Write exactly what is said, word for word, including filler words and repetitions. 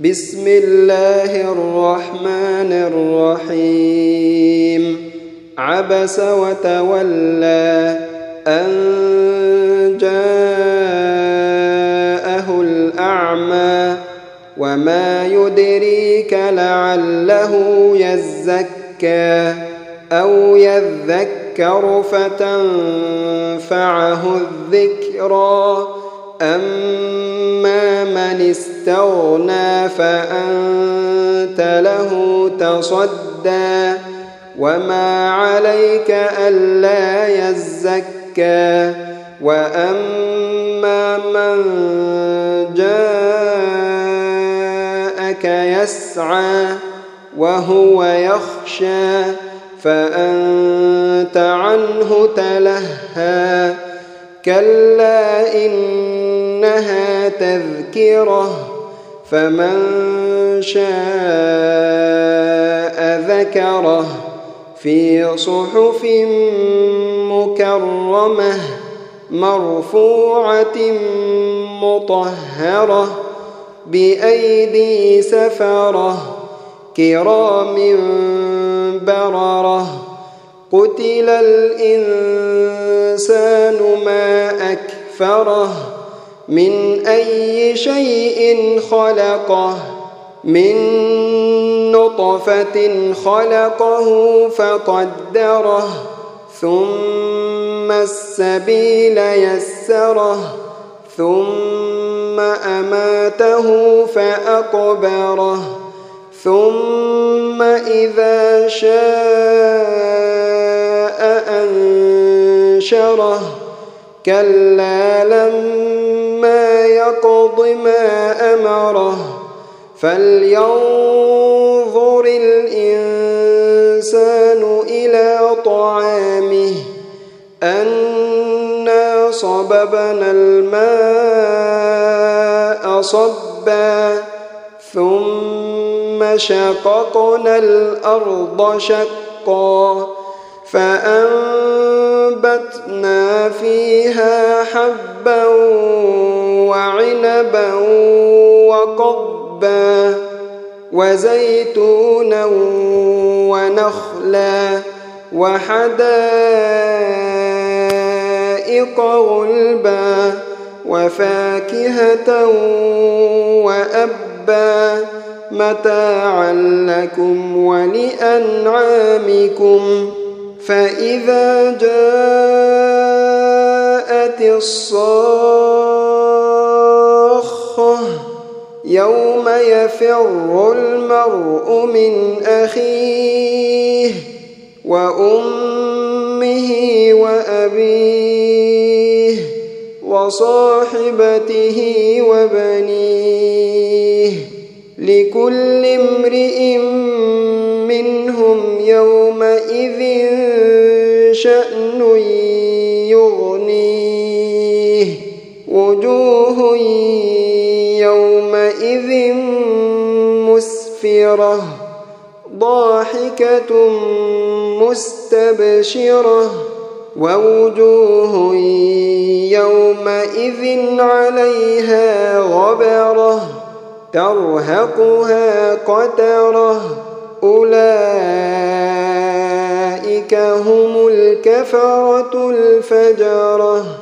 بسم الله الرحمن الرحيم عبس وتولى أن جاءه الأعمى وما يدريك لعله يزكى أو يذكر فتنفعه الذكرى أما من استغنى فأنت له تصدى وما عليك ألا يزكى وأما من جاءك يسعى وهو يخشى فأنت عنه تلهى كلا إنها تذكرة فمن شاء ذكره في صحف مكرمة مرفوعة مطهرة بأيدي سفرة كرام بررة قتل الإنسان ما أكفره من أي شيء خلقه من نطفة خلقه فقدره ثم السبيل يسره ثم أماته فأقبره ثم إذا شاء أنشره كلا لما يقض ما أمره فلينظر الإنسان إلى طعامه أنا صببنا الماء صبا ثم شققنا الأرض شقا فأنبتنا فيها حبا وعنبا وقضبا وزيتونا ونخلا وحدائق غلبا وفاكهة وأبا متاعا لكم ولأنعامكم فإذا جاءت الصاخة يوم يفر المرء من أخيه وأمه وأبيه وصاحبته وبنيه لكل امرئ منهم يومئذ شأن يغنيه وجوه يومئذ مسفرة ضاحكة مستبشرة ووجوه يومئذ عليها غبرة ترهقها قترة أولئك هم الكفرة الفجرة.